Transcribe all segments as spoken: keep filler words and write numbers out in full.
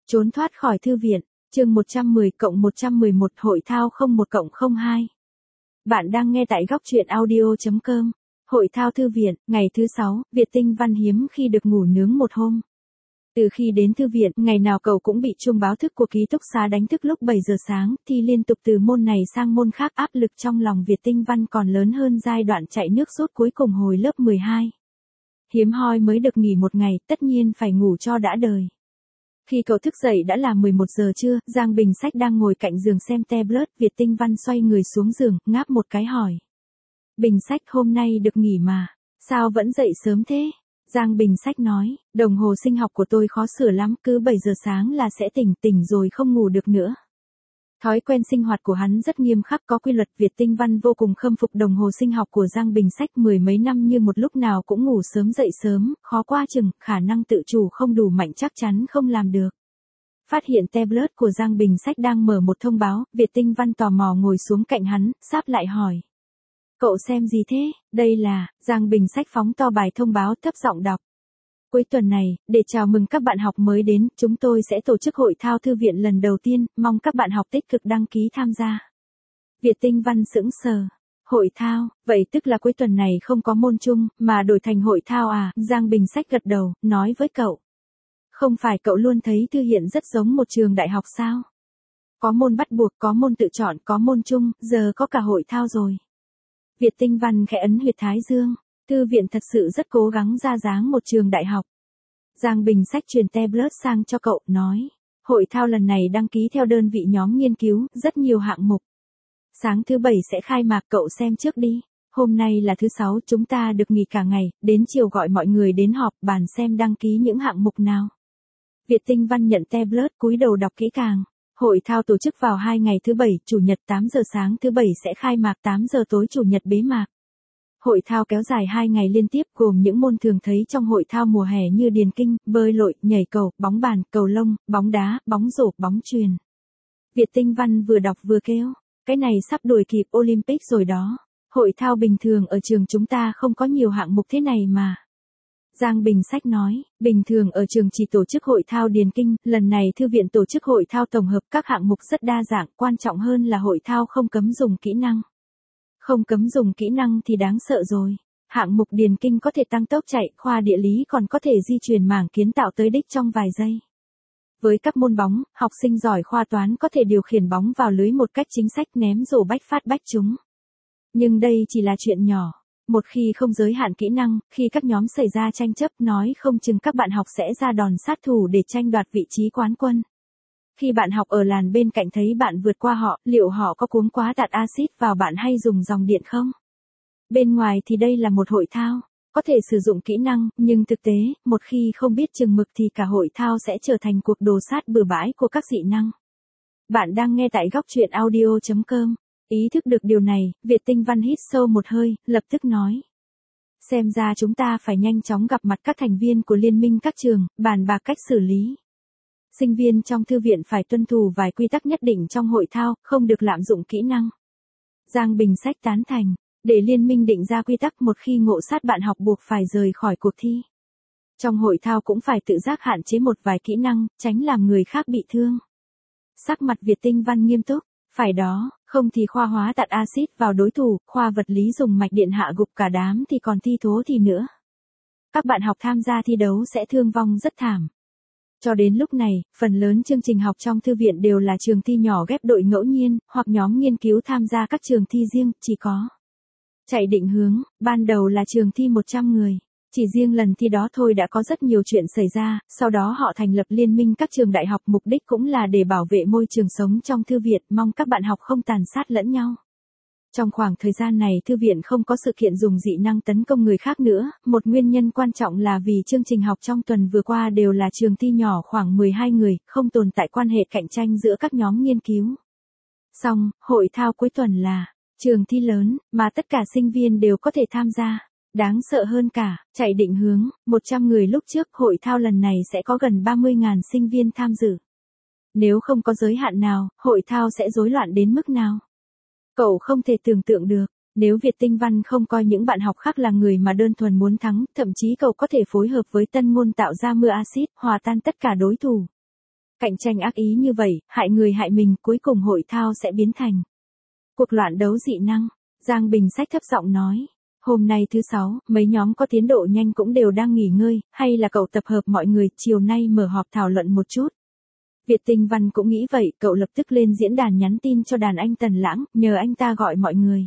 Trốn thoát khỏi thư viện, chương một trăm mười cộng một trăm mười một hội thao không một cộng không hai. Bạn đang nghe tại góc truyện audio chấm com. Hội thao thư viện, ngày thứ sáu, Việt Tinh Văn hiếm khi được ngủ nướng một hôm. Từ khi đến thư viện, ngày nào cậu cũng bị chuông báo thức của ký túc xá đánh thức lúc bảy giờ sáng, thi liên tục từ môn này sang môn khác, áp lực trong lòng Việt Tinh Văn còn lớn hơn giai đoạn chạy nước sốt cuối cùng hồi lớp mười hai. Hiếm hoi mới được nghỉ một ngày, tất nhiên phải ngủ cho đã đời. Khi cậu thức dậy đã là mười một giờ trưa, Giang Bình Sách đang ngồi cạnh giường xem tablet, Việt Tinh Văn xoay người xuống giường, ngáp một cái hỏi. Bình Sách, hôm nay được nghỉ mà, sao vẫn dậy sớm thế? Giang Bình Sách nói, đồng hồ sinh học của tôi khó sửa lắm, cứ bảy giờ sáng là sẽ tỉnh, tỉnh rồi không ngủ được nữa. Thói quen sinh hoạt của hắn rất nghiêm khắc, có quy luật. Việt Tinh Văn vô cùng khâm phục đồng hồ sinh học của Giang Bình Sách, mười mấy năm như một, lúc nào cũng ngủ sớm dậy sớm, khó qua chừng, khả năng tự chủ không đủ mạnh chắc chắn không làm được. Phát hiện tablet của Giang Bình Sách đang mở một thông báo, Việt Tinh Văn tò mò ngồi xuống cạnh hắn, sáp lại hỏi. Cậu xem gì thế? Đây là, Giang Bình Sách phóng to bài thông báo, thấp giọng đọc. Cuối tuần này, để chào mừng các bạn học mới đến, chúng tôi sẽ tổ chức hội thao thư viện lần đầu tiên, mong các bạn học tích cực đăng ký tham gia. Việt Tinh Văn sững sờ. Hội thao, vậy tức là cuối tuần này không có môn chung, mà đổi thành hội thao à? Giang Bình Sách gật đầu, nói với cậu. Không phải cậu luôn thấy thư viện rất giống một trường đại học sao? Có môn bắt buộc, có môn tự chọn, có môn chung, giờ có cả hội thao rồi. Việt Tinh Văn khẽ ấn huyệt thái dương. Thư viện thật sự rất cố gắng ra dáng một trường đại học. Giang Bình Sách truyền tablet sang cho cậu, nói. Hội thao lần này đăng ký theo đơn vị nhóm nghiên cứu, rất nhiều hạng mục. Sáng thứ bảy sẽ khai mạc, cậu xem trước đi. Hôm nay là thứ sáu, chúng ta được nghỉ cả ngày, đến chiều gọi mọi người đến họp bàn xem đăng ký những hạng mục nào. Việt Tinh Văn nhận tablet, cúi đầu đọc kỹ càng. Hội thao tổ chức vào hai ngày thứ bảy, chủ nhật tám giờ sáng thứ bảy sẽ khai mạc, tám giờ tối chủ nhật bế mạc. Hội thao kéo dài hai ngày liên tiếp, gồm những môn thường thấy trong hội thao mùa hè như điền kinh, bơi lội, nhảy cầu, bóng bàn, cầu lông, bóng đá, bóng rổ, bóng chuyền. Việt Tinh Văn vừa đọc vừa kêu, cái này sắp đuổi kịp Olympic rồi đó. Hội thao bình thường ở trường chúng ta không có nhiều hạng mục thế này mà. Giang Bình Sách nói, bình thường ở trường chỉ tổ chức hội thao điền kinh, lần này thư viện tổ chức hội thao tổng hợp, các hạng mục rất đa dạng, quan trọng hơn là hội thao không cấm dùng kỹ năng. Không cấm dùng kỹ năng thì đáng sợ rồi. Hạng mục điền kinh có thể tăng tốc chạy, khoa địa lý còn có thể di chuyển mảng kiến tạo tới đích trong vài giây. Với các môn bóng, học sinh giỏi khoa toán có thể điều khiển bóng vào lưới một cách chính xác, ném rổ bách phát bách trúng. Nhưng đây chỉ là chuyện nhỏ. Một khi không giới hạn kỹ năng, khi các nhóm xảy ra tranh chấp, nói không chừng các bạn học sẽ ra đòn sát thủ để tranh đoạt vị trí quán quân. Khi bạn học ở làn bên cạnh thấy bạn vượt qua họ, liệu họ có cuống quá tạt axit vào bạn hay dùng dòng điện không? Bên ngoài thì đây là một hội thao, có thể sử dụng kỹ năng, nhưng thực tế, một khi không biết chừng mực thì cả hội thao sẽ trở thành cuộc đồ sát bừa bãi của các dị năng. Bạn đang nghe tại góc truyện audio chấm com. Ý thức được điều này, Việt Tinh Văn hít sâu một hơi, lập tức nói. Xem ra chúng ta phải nhanh chóng gặp mặt các thành viên của liên minh các trường, bàn bạc cách xử lý. Sinh viên trong thư viện phải tuân thủ vài quy tắc nhất định trong hội thao, không được lạm dụng kỹ năng. Giang Bình Sách tán thành, để liên minh định ra quy tắc, một khi ngộ sát bạn học buộc phải rời khỏi cuộc thi. Trong hội thao cũng phải tự giác hạn chế một vài kỹ năng, tránh làm người khác bị thương. Sắc mặt Việt Tinh Văn nghiêm túc, phải đó, không thì khoa hóa tạt axit vào đối thủ, khoa vật lý dùng mạch điện hạ gục cả đám thì còn thi thố thì nữa. Các bạn học tham gia thi đấu sẽ thương vong rất thảm. Cho đến lúc này, phần lớn chương trình học trong thư viện đều là trường thi nhỏ ghép đội ngẫu nhiên, hoặc nhóm nghiên cứu tham gia các trường thi riêng, chỉ có. Chạy định hướng, ban đầu là trường thi một trăm người. Chỉ riêng lần thi đó thôi đã có rất nhiều chuyện xảy ra, sau đó họ thành lập liên minh các trường đại học, mục đích cũng là để bảo vệ môi trường sống trong thư viện, mong các bạn học không tàn sát lẫn nhau. Trong khoảng thời gian này thư viện không có sự kiện dùng dị năng tấn công người khác nữa, một nguyên nhân quan trọng là vì chương trình học trong tuần vừa qua đều là trường thi nhỏ khoảng mười hai người, không tồn tại quan hệ cạnh tranh giữa các nhóm nghiên cứu. Xong, hội thao cuối tuần là trường thi lớn, mà tất cả sinh viên đều có thể tham gia. Đáng sợ hơn cả, chạy định hướng, một trăm người lúc trước, hội thao lần này sẽ có gần ba mươi nghìn sinh viên tham dự. Nếu không có giới hạn nào, hội thao sẽ rối loạn đến mức nào? Cậu không thể tưởng tượng được, nếu Việt Tinh Văn không coi những bạn học khác là người mà đơn thuần muốn thắng, thậm chí cậu có thể phối hợp với Tân Ngôn tạo ra mưa axit, hòa tan tất cả đối thủ. Cạnh tranh ác ý như vậy, hại người hại mình, cuối cùng hội thao sẽ biến thành cuộc loạn đấu dị năng. Giang Bình Sách thấp giọng nói. Hôm nay thứ sáu, mấy nhóm có tiến độ nhanh cũng đều đang nghỉ ngơi, hay là cậu tập hợp mọi người, chiều nay mở họp thảo luận một chút. Việt Tinh Văn cũng nghĩ vậy, cậu lập tức lên diễn đàn nhắn tin cho đàn anh Tần Lãng, nhờ anh ta gọi mọi người.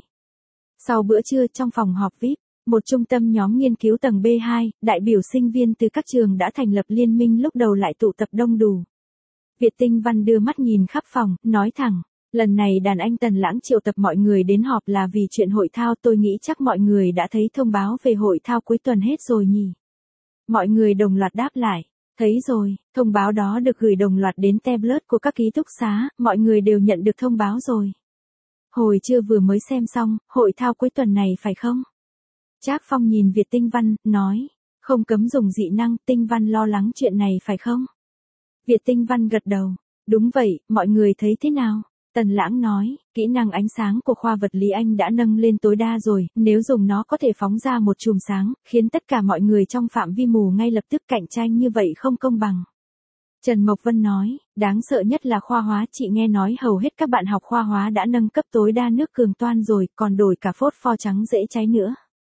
Sau bữa trưa trong phòng họp vi ai pi, một trung tâm nhóm nghiên cứu tầng B hai, đại biểu sinh viên từ các trường đã thành lập liên minh lúc đầu lại tụ tập đông đủ. Việt Tinh Văn đưa mắt nhìn khắp phòng, nói thẳng, lần này đàn anh Tần Lãng triệu tập mọi người đến họp là vì chuyện hội thao, tôi nghĩ chắc mọi người đã thấy thông báo về hội thao cuối tuần hết rồi nhỉ. Mọi người đồng loạt đáp lại, thấy rồi, thông báo đó được gửi đồng loạt đến tablet của các ký túc xá, mọi người đều nhận được thông báo rồi. Hồi trưa vừa mới xem xong, hội thao cuối tuần này phải không? Trác Phong nhìn Việt Tinh Văn, nói, không cấm dùng dị năng, Tinh Văn lo lắng chuyện này phải không? Việt Tinh Văn gật đầu, đúng vậy, mọi người thấy thế nào? Tần Lãng nói, kỹ năng ánh sáng của khoa vật lý anh đã nâng lên tối đa rồi, nếu dùng nó có thể phóng ra một chùm sáng, khiến tất cả mọi người trong phạm vi mù ngay lập tức cạnh tranh, như vậy không công bằng. Trần Mộc Vân nói, đáng sợ nhất là khoa hóa, chị nghe nói hầu hết các bạn học khoa hóa đã nâng cấp tối đa nước cường toan rồi, còn đổi cả phốt pho trắng dễ cháy nữa.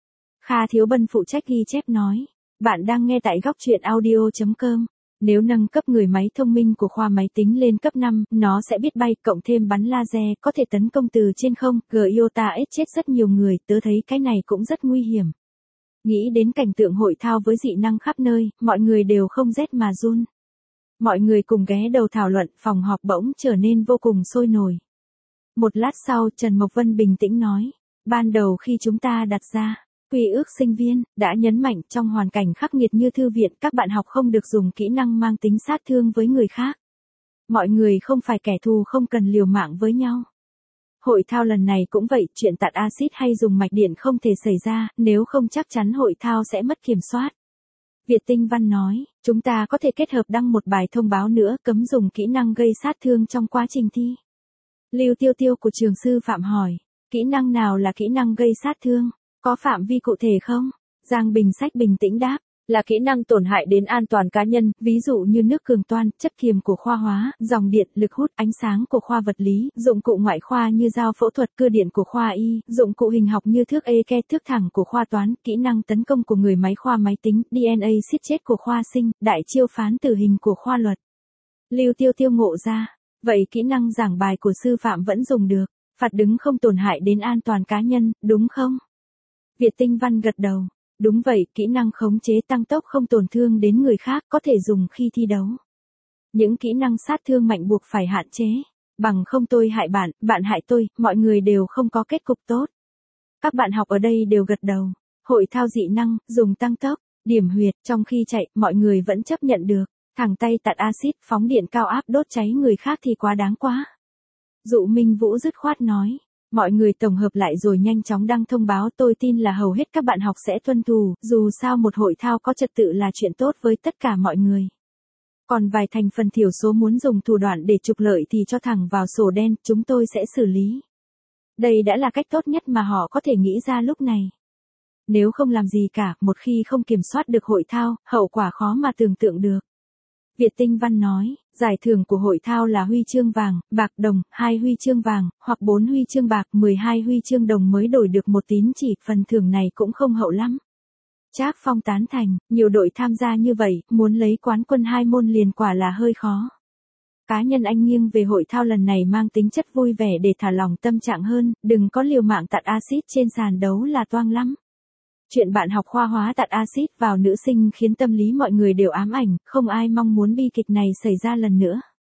Kha Thiếu Bân phụ trách ghi chép nói, bạn đang nghe tại góc truyện audio chấm com. Nếu nâng cấp người máy thông minh của khoa máy tính lên cấp năm, nó sẽ biết bay, cộng thêm bắn laser, có thể tấn công từ trên không, Giota ết chết rất nhiều người, tớ thấy cái này cũng rất nguy hiểm. Nghĩ đến cảnh tượng hội thao với dị năng khắp nơi, mọi người đều không rét mà run. Mọi người cùng ghé đầu thảo luận, phòng họp bỗng trở nên vô cùng sôi nổi. Một lát sau, Trần Mộc Vân bình tĩnh nói, ban đầu khi chúng ta đặt ra quy ước sinh viên, đã nhấn mạnh trong hoàn cảnh khắc nghiệt như thư viện, các bạn học không được dùng kỹ năng mang tính sát thương với người khác. Mọi người không phải kẻ thù, không cần liều mạng với nhau. Hội thao lần này cũng vậy, chuyện tạt axit hay dùng mạch điện không thể xảy ra, nếu không chắc chắn hội thao sẽ mất kiểm soát. Việt Tinh Văn nói, chúng ta có thể kết hợp đăng một bài thông báo nữa, cấm dùng kỹ năng gây sát thương trong quá trình thi. Lưu Tiêu Tiêu của trường sư phạm hỏi, kỹ năng nào là kỹ năng gây sát thương? Có phạm vi cụ thể không? Giang Bình Sách bình tĩnh đáp, là kỹ năng tổn hại đến an toàn cá nhân, ví dụ như nước cường toan, chất kiềm của khoa hóa, dòng điện, lực hút, ánh sáng của khoa vật lý, dụng cụ ngoại khoa như dao phẫu thuật, cưa điện của khoa y, dụng cụ hình học như thước ê ke, thước thẳng của khoa toán, kỹ năng tấn công của người máy khoa máy tính, đê en a siết chết của khoa sinh, đại chiêu phán tử hình của khoa luật. Lưu Tiêu Tiêu ngộ ra, vậy kỹ năng giảng bài của sư phạm vẫn dùng được, phạt đứng không tổn hại đến an toàn cá nhân, đúng không? Việt Tinh Văn gật đầu, đúng vậy, kỹ năng khống chế tăng tốc không tổn thương đến người khác có thể dùng khi thi đấu. Những kỹ năng sát thương mạnh buộc phải hạn chế, bằng không tôi hại bạn, bạn hại tôi, mọi người đều không có kết cục tốt. Các bạn học ở đây đều gật đầu, hội thao dị năng, dùng tăng tốc, điểm huyệt, trong khi chạy, mọi người vẫn chấp nhận được, thẳng tay tạt axit, phóng điện cao áp đốt cháy người khác thì quá đáng quá. Dụ Minh Vũ dứt khoát nói. Mọi người tổng hợp lại rồi nhanh chóng đăng thông báo, tôi tin là hầu hết các bạn học sẽ tuân thủ, dù sao một hội thao có trật tự là chuyện tốt với tất cả mọi người. Còn vài thành phần thiểu số muốn dùng thủ đoạn để trục lợi thì cho thẳng vào sổ đen, chúng tôi sẽ xử lý. Đây đã là cách tốt nhất mà họ có thể nghĩ ra lúc này. Nếu không làm gì cả, một khi không kiểm soát được hội thao, hậu quả khó mà tưởng tượng được. Việt Tinh Văn nói, giải thưởng của hội thao là huy chương vàng, bạc đồng, hai huy chương vàng, hoặc bốn huy chương bạc, mười hai huy chương đồng mới đổi được một tín chỉ, phần thưởng này cũng không hậu lắm. Trác Phong tán thành, nhiều đội tham gia như vậy, muốn lấy quán quân hai môn liền quả là hơi khó. Cá nhân anh nghiêng về hội thao lần này mang tính chất vui vẻ để thả lỏng tâm trạng hơn, đừng có liều mạng tạt axit trên sàn đấu là toang lắm. Chuyện bạn học khoa hóa tạt axit vào nữ sinh khiến tâm lý mọi người đều ám ảnh, không ai mong muốn bi kịch này xảy ra lần nữa.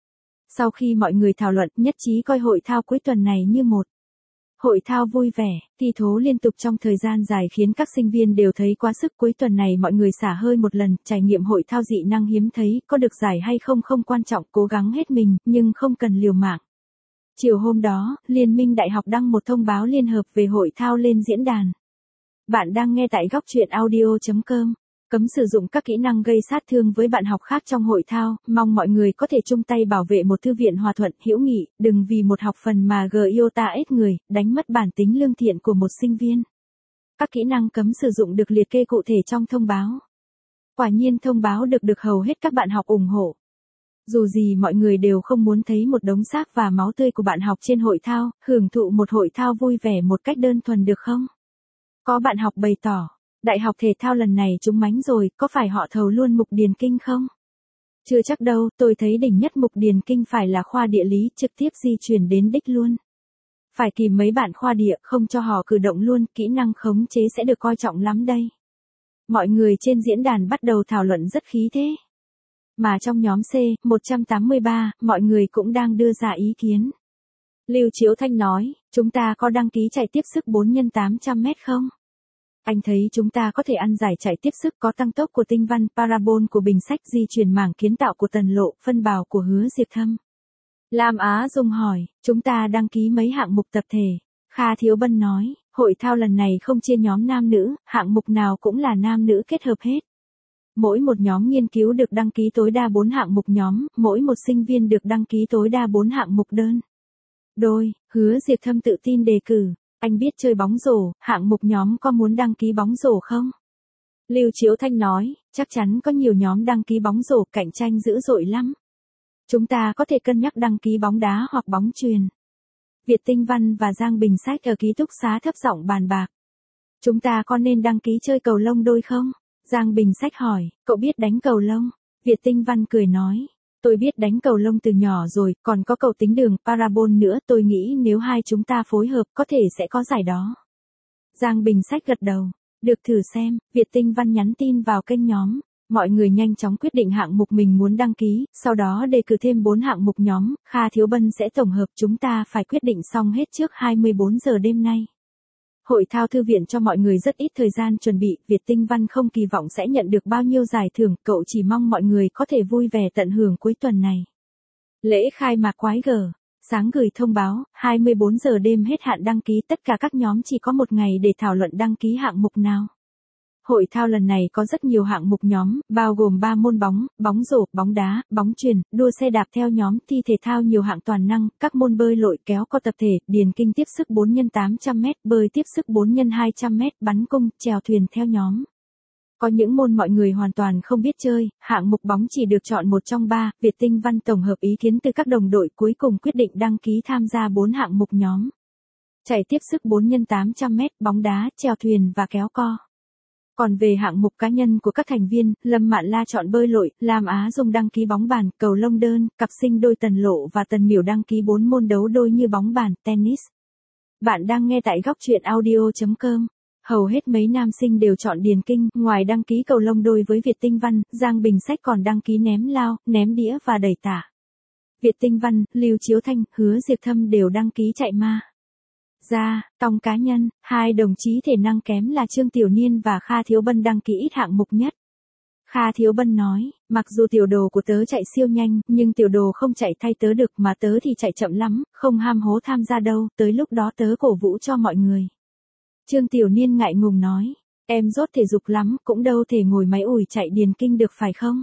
Sau khi mọi người thảo luận, nhất trí coi hội thao cuối tuần này như một hội thao vui vẻ, thi thố liên tục trong thời gian dài khiến các sinh viên đều thấy quá sức. Cuối tuần này mọi người xả hơi một lần, trải nghiệm hội thao dị năng hiếm thấy, có được giải hay không không quan trọng, cố gắng hết mình, nhưng không cần liều mạng. Chiều hôm đó, Liên minh Đại học đăng một thông báo liên hợp về hội thao lên diễn đàn. Bạn đang nghe tại góc truyện audio chấm com. Cấm sử dụng các kỹ năng gây sát thương với bạn học khác trong hội thao, mong mọi người có thể chung tay bảo vệ một thư viện hòa thuận, hữu nghị, đừng vì một học phần mà Giota ết người, đánh mất bản tính lương thiện của một sinh viên. Các kỹ năng cấm sử dụng được liệt kê cụ thể trong thông báo. Quả nhiên thông báo được được hầu hết các bạn học ủng hộ. Dù gì mọi người đều không muốn thấy một đống xác và máu tươi của bạn học trên hội thao, hưởng thụ một hội thao vui vẻ một cách đơn thuần được không? Có bạn học bày tỏ, đại học thể thao lần này trúng mánh rồi, có phải họ thầu luôn Mục Điền Kinh không? Chưa chắc đâu, tôi thấy đỉnh nhất Mục Điền Kinh phải là khoa địa lý, trực tiếp di chuyển đến đích luôn. Phải kìm mấy bạn khoa địa, không cho họ cử động luôn, kỹ năng khống chế sẽ được coi trọng lắm đây. Mọi người trên diễn đàn bắt đầu thảo luận rất khí thế. Mà trong nhóm C, một trăm tám mươi ba, mọi người cũng đang đưa ra ý kiến. Lưu Chiếu Thanh nói, chúng ta có đăng ký chạy tiếp sức bốn nhân tám trăm mét không? Anh thấy chúng ta có thể ăn giải chạy tiếp sức có tăng tốc của Tinh Văn, parabol của Bình Sách, di chuyển mảng kiến tạo của Tần Lộ, phân bào của Hứa Diệp Thâm. Lam Á Dung hỏi, chúng ta đăng ký mấy hạng mục tập thể? Kha Thiếu Bân nói, hội thao lần này không chia nhóm nam nữ, hạng mục nào cũng là nam nữ kết hợp hết. Mỗi một nhóm nghiên cứu được đăng ký tối đa bốn hạng mục nhóm, mỗi một sinh viên được đăng ký tối đa bốn hạng mục đơn. Đôi, Hứa Diệp Thâm tự tin đề cử, anh biết chơi bóng rổ, hạng mục nhóm có muốn đăng ký bóng rổ không? Lưu Chiếu Thanh nói, chắc chắn có nhiều nhóm đăng ký bóng rổ, cạnh tranh dữ dội lắm. Chúng ta có thể cân nhắc đăng ký bóng đá hoặc bóng chuyền. Việt Tinh Văn và Giang Bình Sách ở ký túc xá thấp giọng bàn bạc. Chúng ta có nên đăng ký chơi cầu lông đôi không? Giang Bình Sách hỏi, cậu biết đánh cầu lông? Việt Tinh Văn cười nói, tôi biết đánh cầu lông từ nhỏ rồi, còn có cầu tính đường, parabol nữa, tôi nghĩ nếu hai chúng ta phối hợp có thể sẽ có giải đó. Giang Bình Sách gật đầu, được thử xem, Việt Tinh Văn nhắn tin vào kênh nhóm. Mọi người nhanh chóng quyết định hạng mục mình muốn đăng ký, sau đó đề cử thêm bốn hạng mục nhóm, Kha Thiếu Bân sẽ tổng hợp, chúng ta phải quyết định xong hết trước hai mươi bốn giờ đêm nay. Hội thao thư viện cho mọi người rất ít thời gian chuẩn bị, Việt Tinh Văn không kỳ vọng sẽ nhận được bao nhiêu giải thưởng, cậu chỉ mong mọi người có thể vui vẻ tận hưởng cuối tuần này. Lễ khai mạc quái gở, sáng gửi thông báo, hai mươi bốn giờ đêm hết hạn đăng ký, tất cả các nhóm chỉ có một ngày để thảo luận đăng ký hạng mục nào. Hội thao lần này có rất nhiều hạng mục nhóm, bao gồm ba môn bóng, bóng rổ, bóng đá, bóng chuyền, đua xe đạp theo nhóm, thi thể thao nhiều hạng toàn năng, các môn bơi lội, kéo co tập thể, điền kinh tiếp sức bốn nhân tám trăm mét, bơi tiếp sức bốn nhân hai trăm mét, bắn cung, chèo thuyền theo nhóm. Có những môn mọi người hoàn toàn không biết chơi, hạng mục bóng chỉ được chọn một trong ba, Việt Tinh Văn tổng hợp ý kiến từ các đồng đội cuối cùng quyết định đăng ký tham gia bốn hạng mục nhóm. Chạy tiếp sức bốn nhân tám trăm mét, bóng đá, chèo thuyền và kéo co. Còn về hạng mục cá nhân của các thành viên, Lâm Mạn La chọn bơi lội, Lam Á Dung đăng ký bóng bàn, cầu lông đơn, cặp sinh đôi Tần Lộ và Tần Miểu đăng ký bốn môn đấu đôi như bóng bàn, tennis. Bạn đang nghe tại góc truyện audio chấm com. Hầu hết mấy nam sinh đều chọn điền kinh, ngoài đăng ký cầu lông đôi với Việt Tinh Văn, Giang Bình Sách còn đăng ký ném lao, ném đĩa và đẩy tạ. Việt Tinh Văn, Lưu Chiếu Thanh, Hứa Diệp Thâm đều đăng ký chạy ma ra, tòng cá nhân, hai đồng chí thể năng kém là Trương Tiểu Niên và Kha Thiếu Bân đăng ký ít hạng mục nhất. Kha Thiếu Bân nói, mặc dù tiểu đồ của tớ chạy siêu nhanh, nhưng tiểu đồ không chạy thay tớ được mà tớ thì chạy chậm lắm, không ham hố tham gia đâu, tới lúc đó tớ cổ vũ cho mọi người. Trương Tiểu Niên ngại ngùng nói, em dốt thể dục lắm, cũng đâu thể ngồi máy ủi chạy điền kinh được phải không?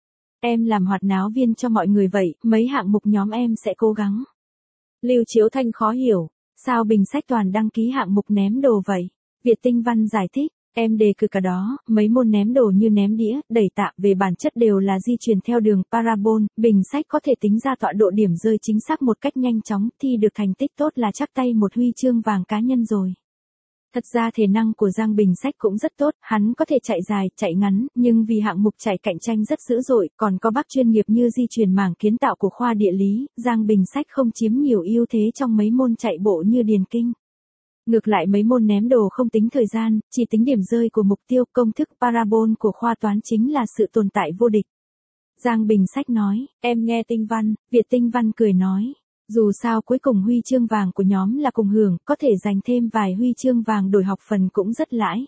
Em làm hoạt náo viên cho mọi người vậy, mấy hạng mục nhóm em sẽ cố gắng. Lưu Chiếu Thanh khó hiểu. Sao Bình Sách toàn đăng ký hạng mục ném đồ vậy? Việt Tinh Văn giải thích, em đề cử cả đó, mấy môn ném đồ như ném đĩa, đẩy tạ về bản chất đều là di chuyển theo đường parabol, Bình Sách có thể tính ra tọa độ điểm rơi chính xác một cách nhanh chóng, thi được thành tích tốt là chắc tay một huy chương vàng cá nhân rồi. Thật ra thể năng của Giang Bình Sách cũng rất tốt, hắn có thể chạy dài, chạy ngắn, nhưng vì hạng mục chạy cạnh tranh rất dữ dội, còn có bác chuyên nghiệp như di chuyển mảng kiến tạo của khoa địa lý, Giang Bình Sách không chiếm nhiều ưu thế trong mấy môn chạy bộ như điền kinh. Ngược lại mấy môn ném đồ không tính thời gian, chỉ tính điểm rơi của mục tiêu, công thức parabol của khoa toán chính là sự tồn tại vô địch. Giang Bình Sách nói, em nghe Tinh Văn, Việt Tinh Văn cười nói. Dù sao cuối cùng huy chương vàng của nhóm là cùng hưởng, có thể giành thêm vài huy chương vàng đổi học phần cũng rất lãi.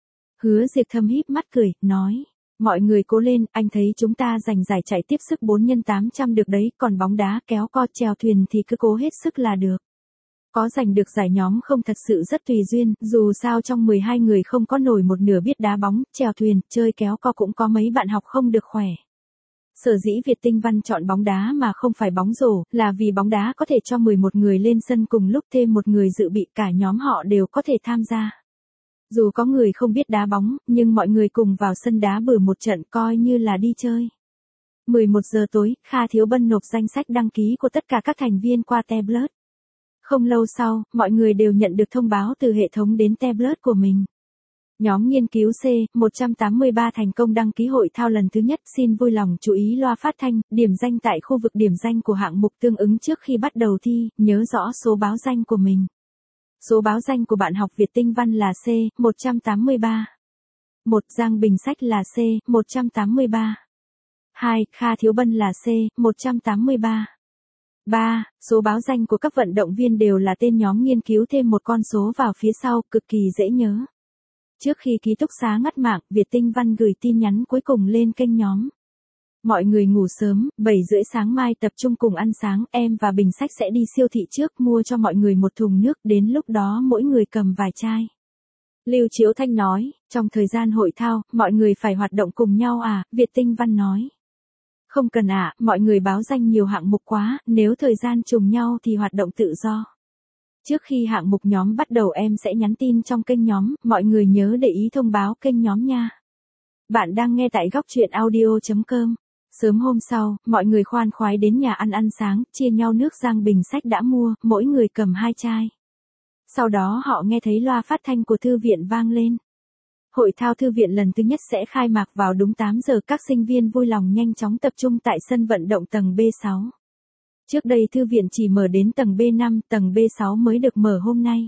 Hứa Diệp Thâm híp mắt cười, nói, mọi người cố lên, anh thấy chúng ta giành giải chạy tiếp sức bốn nhân tám trăm được đấy, còn bóng đá, kéo co, chèo thuyền thì cứ cố hết sức là được. Có giành được giải nhóm không thật sự rất tùy duyên, dù sao trong mười hai người không có nổi một nửa biết đá bóng, chèo thuyền, chơi kéo co cũng có mấy bạn học không được khỏe. Sở dĩ Việt Tinh Văn chọn bóng đá mà không phải bóng rổ, là vì bóng đá có thể cho mười một người lên sân cùng lúc, thêm một người dự bị, cả nhóm họ đều có thể tham gia. Dù có người không biết đá bóng, nhưng mọi người cùng vào sân đá bừa một trận coi như là đi chơi. mười một giờ tối, Kha Thiếu Bân nộp danh sách đăng ký của tất cả các thành viên qua tablet. Không lâu sau, mọi người đều nhận được thông báo từ hệ thống đến tablet của mình. Nhóm nghiên cứu C một trăm tám mươi ba thành công đăng ký hội thao lần thứ nhất, xin vui lòng chú ý loa phát thanh, điểm danh tại khu vực điểm danh của hạng mục tương ứng trước khi bắt đầu thi, nhớ rõ số báo danh của mình. Số báo danh của bạn học Việt Tinh Văn là C một trăm tám mươi ba. một. Giang Bình Sách là C một trăm tám mươi ba. hai. Kha Thiếu Bân là C một trăm tám mươi ba. ba. Số báo danh của các vận động viên đều là tên nhóm nghiên cứu thêm một con số vào phía sau, cực kỳ dễ nhớ. Trước khi ký túc xá ngắt mạng, Việt Tinh Văn gửi tin nhắn cuối cùng lên kênh nhóm. Mọi người ngủ sớm, bảy rưỡi sáng mai tập trung cùng ăn sáng, em và Bình Sách sẽ đi siêu thị trước mua cho mọi người một thùng nước, đến lúc đó mỗi người cầm vài chai. Lưu Chiếu Thanh nói, trong thời gian hội thao, mọi người phải hoạt động cùng nhau à, Việt Tinh Văn nói. Không cần ạ, à, mọi người báo danh nhiều hạng mục quá, nếu thời gian trùng nhau thì hoạt động tự do. Trước khi hạng mục nhóm bắt đầu em sẽ nhắn tin trong kênh nhóm, mọi người nhớ để ý thông báo kênh nhóm nha. Bạn đang nghe tại góc truyện audio chấm com. Sớm hôm sau, mọi người khoan khoái đến nhà ăn ăn sáng, chia nhau nước Giang Bình Sách đã mua, mỗi người cầm hai chai. Sau đó họ nghe thấy loa phát thanh của thư viện vang lên. Hội thao thư viện lần thứ nhất sẽ khai mạc vào đúng tám giờ, các sinh viên vui lòng nhanh chóng tập trung tại sân vận động tầng B sáu. Trước đây thư viện chỉ mở đến tầng B năm, tầng B sáu mới được mở hôm nay.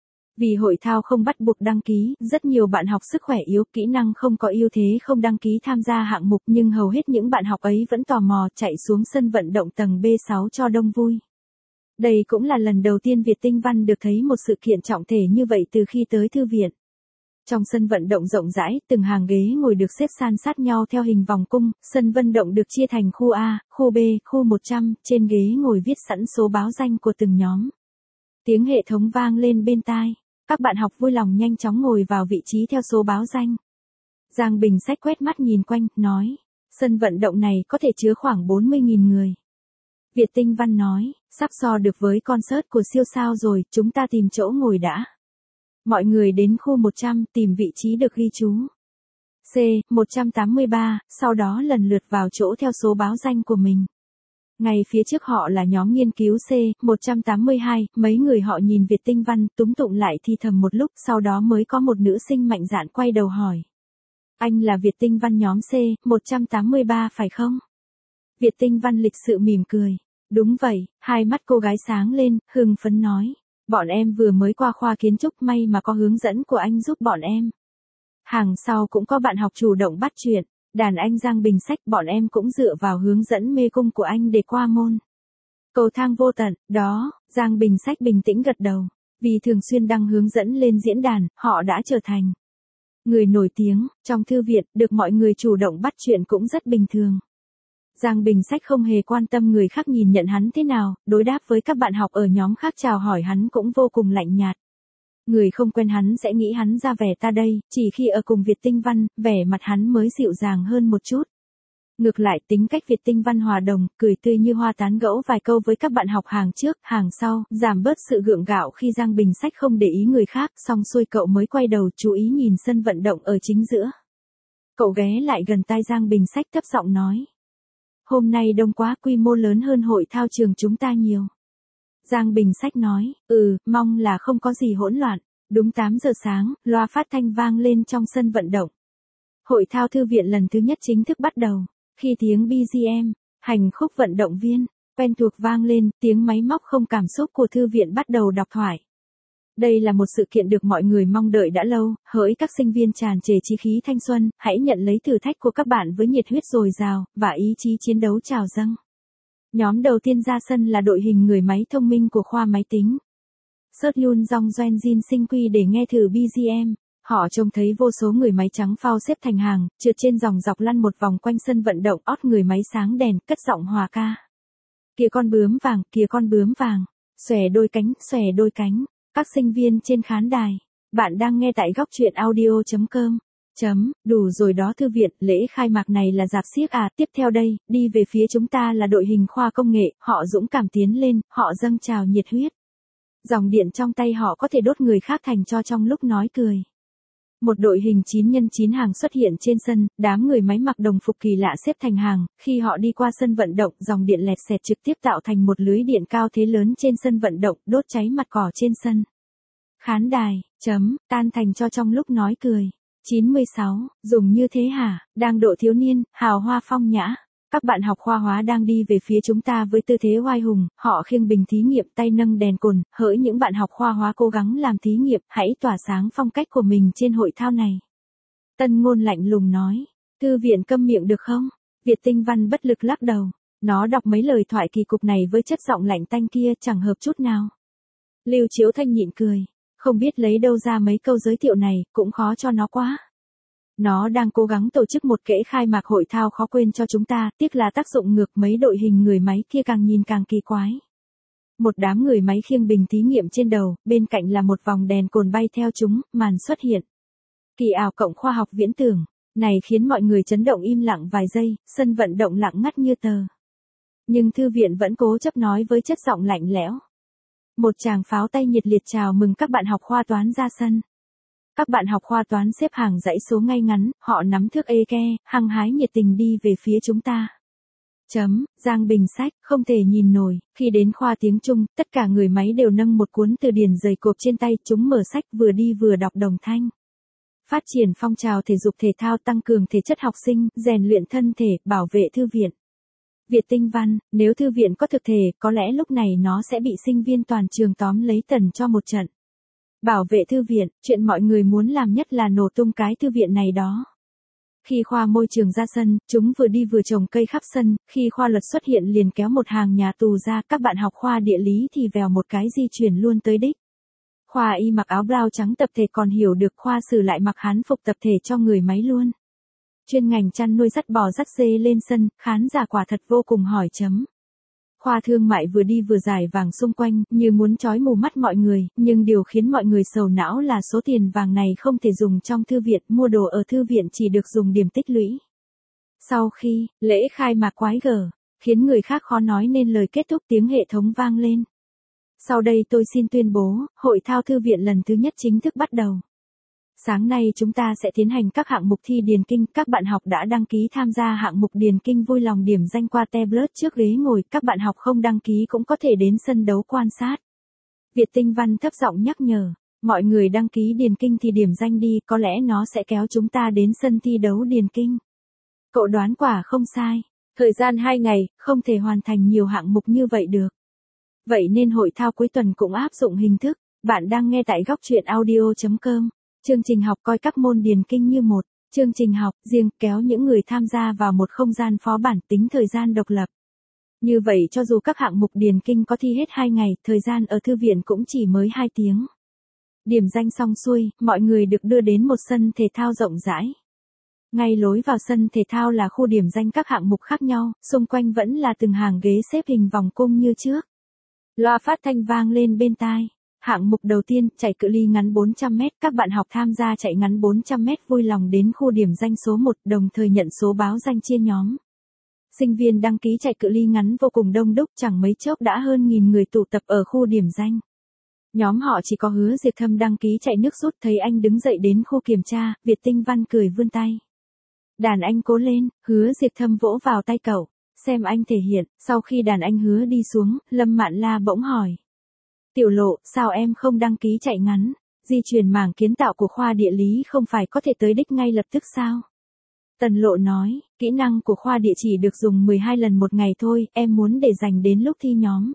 Vì hội thao không bắt buộc đăng ký, rất nhiều bạn học sức khỏe yếu, kỹ năng không có ưu thế không đăng ký tham gia hạng mục, nhưng hầu hết những bạn học ấy vẫn tò mò chạy xuống sân vận động tầng B sáu cho đông vui. Đây cũng là lần đầu tiên Việt Tinh Văn được thấy một sự kiện trọng thể như vậy từ khi tới thư viện. Trong sân vận động rộng rãi, từng hàng ghế ngồi được xếp san sát nhau theo hình vòng cung, sân vận động được chia thành khu A, khu B, khu một trăm, trên ghế ngồi viết sẵn số báo danh của từng nhóm. Tiếng hệ thống vang lên bên tai, các bạn học vui lòng nhanh chóng ngồi vào vị trí theo số báo danh. Giang Bình Sách quét mắt nhìn quanh, nói, sân vận động này có thể chứa khoảng bốn mươi nghìn người. Việt Tinh Văn nói, sắp so được với concert của siêu sao rồi, chúng ta tìm chỗ ngồi đã. Mọi người đến khu một trăm, tìm vị trí được ghi chú. C một trăm tám mươi ba, sau đó lần lượt vào chỗ theo số báo danh của mình. Ngay phía trước họ là nhóm nghiên cứu C một trăm tám mươi hai, mấy người họ nhìn Việt Tinh Văn, túm tụng lại thì thầm một lúc, sau đó mới có một nữ sinh mạnh dạn quay đầu hỏi. Anh là Việt Tinh Văn nhóm C một trăm tám mươi ba phải không? Việt Tinh Văn lịch sự mỉm cười. Đúng vậy, hai mắt cô gái sáng lên, hưng phấn nói. Bọn em vừa mới qua khoa kiến trúc, may mà có hướng dẫn của anh giúp bọn em. Hàng sau cũng có bạn học chủ động bắt chuyện, đàn anh Giang Bình Sách, bọn em cũng dựa vào hướng dẫn mê cung của anh để qua môn. Cầu thang vô tận, đó, Giang Bình Sách bình tĩnh gật đầu, vì thường xuyên đăng hướng dẫn lên diễn đàn, họ đã trở thành người nổi tiếng, trong thư viện, được mọi người chủ động bắt chuyện cũng rất bình thường. Giang Bình Sách không hề quan tâm người khác nhìn nhận hắn thế nào, đối đáp với các bạn học ở nhóm khác chào hỏi hắn cũng vô cùng lạnh nhạt. Người không quen hắn sẽ nghĩ hắn ra vẻ ta đây, chỉ khi ở cùng Việt Tinh Văn, vẻ mặt hắn mới dịu dàng hơn một chút. Ngược lại, tính cách Việt Tinh Văn hòa đồng, cười tươi như hoa, tán gẫu vài câu với các bạn học hàng trước, hàng sau, giảm bớt sự gượng gạo khi Giang Bình Sách không để ý người khác, xong xuôi cậu mới quay đầu chú ý nhìn sân vận động ở chính giữa. Cậu ghé lại gần tai Giang Bình Sách thấp giọng nói. Hôm nay đông quá, quy mô lớn hơn hội thao trường chúng ta nhiều. Giang Bình Sách nói, ừ, mong là không có gì hỗn loạn. Đúng tám giờ sáng, loa phát thanh vang lên trong sân vận động. Hội thao thư viện lần thứ nhất chính thức bắt đầu. Khi tiếng bê giê em, hành khúc vận động viên, quen thuộc vang lên, tiếng máy móc không cảm xúc của thư viện bắt đầu đọc thoại. Đây là một sự kiện được mọi người mong đợi đã lâu, hỡi các sinh viên tràn trề chí khí thanh xuân, hãy nhận lấy thử thách của các bạn với nhiệt huyết dồi dào, và ý chí chiến đấu trào dâng. Nhóm đầu tiên ra sân là đội hình người máy thông minh của khoa máy tính. Search Yun Dong Doan Jin Sinh Quy để nghe thử bê giê em. Họ trông thấy vô số người máy trắng phao xếp thành hàng, trượt trên dòng dọc lăn một vòng quanh sân vận động, ót người máy sáng đèn, cất giọng hòa ca. Kìa con bướm vàng, kìa con bướm vàng, xòe đôi cánh, xòe đôi cánh. Các sinh viên trên khán đài, bạn đang nghe tại góc truyện audio chấm com. Chấm, đủ rồi đó thư viện, lễ khai mạc này là rạp xiếc à, tiếp theo đây, đi về phía chúng ta là đội hình khoa công nghệ, họ dũng cảm tiến lên, họ dâng trào nhiệt huyết. Dòng điện trong tay họ có thể đốt người khác thành tro trong lúc nói cười. Một đội hình chín nhân chín hàng xuất hiện trên sân, đám người máy mặc đồng phục kỳ lạ xếp thành hàng, khi họ đi qua sân vận động, dòng điện lẹt xẹt trực tiếp tạo thành một lưới điện cao thế lớn trên sân vận động, đốt cháy mặt cỏ trên sân. Khán đài, chấm, tan thành cho trong lúc nói cười. chín mươi sáu, dùng như thế hả, đang độ thiếu niên, hào hoa phong nhã. Các bạn học khoa hóa đang đi về phía chúng ta với tư thế oai hùng, họ khiêng bình thí nghiệm tay nâng đèn cồn, hỡi những bạn học khoa hóa cố gắng làm thí nghiệm, hãy tỏa sáng phong cách của mình trên hội thao này. Tân Ngôn lạnh lùng nói, thư viện câm miệng được không? Việt Tinh Văn bất lực lắc đầu, nó đọc mấy lời thoại kỳ cục này với chất giọng lạnh tanh kia chẳng hợp chút nào. Lưu Chiếu Thanh nhịn cười, không biết lấy đâu ra mấy câu giới thiệu này, cũng khó cho nó quá. Nó đang cố gắng tổ chức một kễ khai mạc hội thao khó quên cho chúng ta, tiếc là tác dụng ngược mấy đội hình người máy kia càng nhìn càng kỳ quái. Một đám người máy khiêng bình thí nghiệm trên đầu, bên cạnh là một vòng đèn cồn bay theo chúng, màn xuất hiện. Kỳ ảo cộng khoa học viễn tưởng, này khiến mọi người chấn động im lặng vài giây, sân vận động lặng ngắt như tờ. Nhưng thư viện vẫn cố chấp nói với chất giọng lạnh lẽo. Một tràng pháo tay nhiệt liệt chào mừng các bạn học khoa toán ra sân. Các bạn học khoa toán xếp hàng dãy số ngay ngắn, họ nắm thước ê ke, hăng hái nhiệt tình đi về phía chúng ta. Chấm, Giang Bình sách, không thể nhìn nổi, khi đến khoa tiếng Trung, tất cả người máy đều nâng một cuốn từ điển dày cộp trên tay, chúng mở sách vừa đi vừa đọc đồng thanh. Phát triển phong trào thể dục thể thao tăng cường thể chất học sinh, rèn luyện thân thể, bảo vệ thư viện. Việt Tinh Văn, nếu thư viện có thực thể, có lẽ lúc này nó sẽ bị sinh viên toàn trường tóm lấy tần cho một trận. Bảo vệ thư viện, chuyện mọi người muốn làm nhất là nổ tung cái thư viện này đó. Khi khoa môi trường ra sân, chúng vừa đi vừa trồng cây khắp sân, khi khoa luật xuất hiện liền kéo một hàng nhà tù ra, các bạn học khoa địa lý thì vèo một cái di chuyển luôn tới đích. Khoa y mặc áo blau trắng tập thể còn hiểu được, khoa sử lại mặc hán phục tập thể cho người máy luôn. Chuyên ngành chăn nuôi dắt bò dắt dê lên sân, khán giả quả thật vô cùng hỏi chấm. Khoa thương mại vừa đi vừa giải vàng xung quanh, như muốn trói mù mắt mọi người, nhưng điều khiến mọi người sầu não là số tiền vàng này không thể dùng trong thư viện, mua đồ ở thư viện chỉ được dùng điểm tích lũy. Sau khi, lễ khai mạc quái gở, khiến người khác khó nói nên lời, kết thúc tiếng hệ thống vang lên. Sau đây tôi xin tuyên bố, hội thao thư viện lần thứ nhất chính thức bắt đầu. Sáng nay chúng ta sẽ tiến hành các hạng mục thi điền kinh, các bạn học đã đăng ký tham gia hạng mục điền kinh vui lòng điểm danh qua tablet trước ghế ngồi, các bạn học không đăng ký cũng có thể đến sân đấu quan sát. Việt Tinh Văn thấp giọng nhắc nhở, mọi người đăng ký điền kinh thì điểm danh đi, có lẽ nó sẽ kéo chúng ta đến sân thi đấu điền kinh. Cậu đoán quả không sai, thời gian hai ngày, không thể hoàn thành nhiều hạng mục như vậy được. Vậy nên hội thao cuối tuần cũng áp dụng hình thức, bạn đang nghe tại góc truyện audio chấm com. Chương trình học coi các môn điền kinh như một chương trình học riêng, kéo những người tham gia vào một không gian phó bản, tính thời gian độc lập. Như vậy cho dù các hạng mục điền kinh có thi hết hai ngày, thời gian ở thư viện cũng chỉ mới hai tiếng. Điểm danh xong xuôi, mọi người được đưa đến một sân thể thao rộng rãi. Ngay lối vào sân thể thao là khu điểm danh các hạng mục khác nhau, xung quanh vẫn là từng hàng ghế xếp hình vòng cung như trước. Loa phát thanh vang lên bên tai. Hạng mục đầu tiên, chạy cự ly ngắn bốn trăm mét, các bạn học tham gia chạy ngắn bốn trăm mét vui lòng đến khu điểm danh số một, đồng thời nhận số báo danh chia nhóm. Sinh viên đăng ký chạy cự ly ngắn vô cùng đông đúc, chẳng mấy chốc đã hơn nghìn người tụ tập ở khu điểm danh. Nhóm họ chỉ có Hứa Diệt Thâm đăng ký chạy nước rút, thấy anh đứng dậy đến khu kiểm tra, Việt Tinh Văn cười vươn tay. Đàn anh cố lên, Hứa Diệt Thâm vỗ vào tay cậu, xem anh thể hiện. Sau khi đàn anh Hứa đi xuống, Lâm Mạn La bỗng hỏi. Tiểu Lộ, sao em không đăng ký chạy ngắn? Di truyền mảng kiến tạo của khoa địa lý không phải có thể tới đích ngay lập tức sao? Tần Lộ nói, kỹ năng của khoa địa chỉ được dùng mười hai lần một ngày thôi, em muốn để dành đến lúc thi nhóm.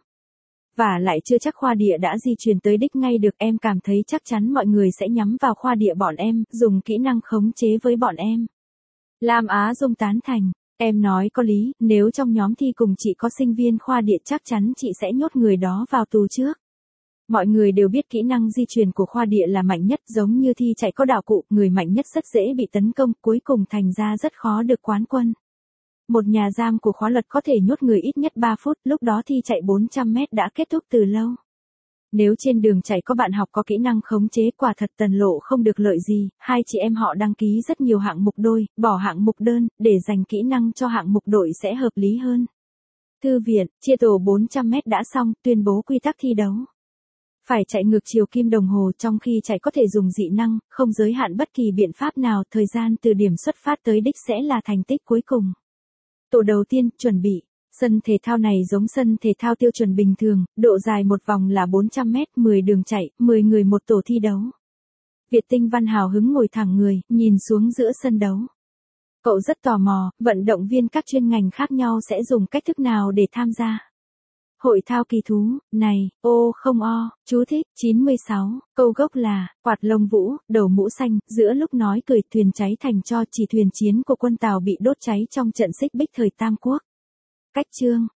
Và lại chưa chắc khoa địa đã di truyền tới đích ngay được, em cảm thấy chắc chắn mọi người sẽ nhắm vào khoa địa bọn em, dùng kỹ năng khống chế với bọn em. Lam Á Dung tán thành, em nói có lý, nếu trong nhóm thi cùng chị có sinh viên khoa địa chắc chắn chị sẽ nhốt người đó vào tù trước. Mọi người đều biết kỹ năng di truyền của khoa địa là mạnh nhất, giống như thi chạy có đạo cụ, người mạnh nhất rất dễ bị tấn công, cuối cùng thành ra rất khó được quán quân. Một nhà giam của khóa luật có thể nhốt người ít nhất ba phút, lúc đó thi chạy bốn trăm mét đã kết thúc từ lâu. Nếu trên đường chạy có bạn học có kỹ năng khống chế, quả thật Tần Lộ không được lợi gì, hai chị em họ đăng ký rất nhiều hạng mục đôi, bỏ hạng mục đơn, để dành kỹ năng cho hạng mục đội sẽ hợp lý hơn. Thư viện, chia tổ bốn trăm mét đã xong, tuyên bố quy tắc thi đấu. Phải chạy ngược chiều kim đồng hồ, trong khi chạy có thể dùng dị năng, không giới hạn bất kỳ biện pháp nào, thời gian từ điểm xuất phát tới đích sẽ là thành tích cuối cùng. Tổ đầu tiên, chuẩn bị. Sân thể thao này giống sân thể thao tiêu chuẩn bình thường, độ dài một vòng là bốn trăm mét, mười đường chạy, mười người một tổ thi đấu. Việt Tinh Văn hào hứng ngồi thẳng người, nhìn xuống giữa sân đấu. Cậu rất tò mò, vận động viên các chuyên ngành khác nhau sẽ dùng cách thức nào để tham gia. Hội thao kỳ thú, này, ô không o, chú thích, chín mươi sáu, câu gốc là, quạt lông vũ, đầu mũ xanh, giữa lúc nói cười thuyền cháy thành tro, chỉ thuyền chiến của quân Tào bị đốt cháy trong trận xích bích thời Tam Quốc. Cách chương,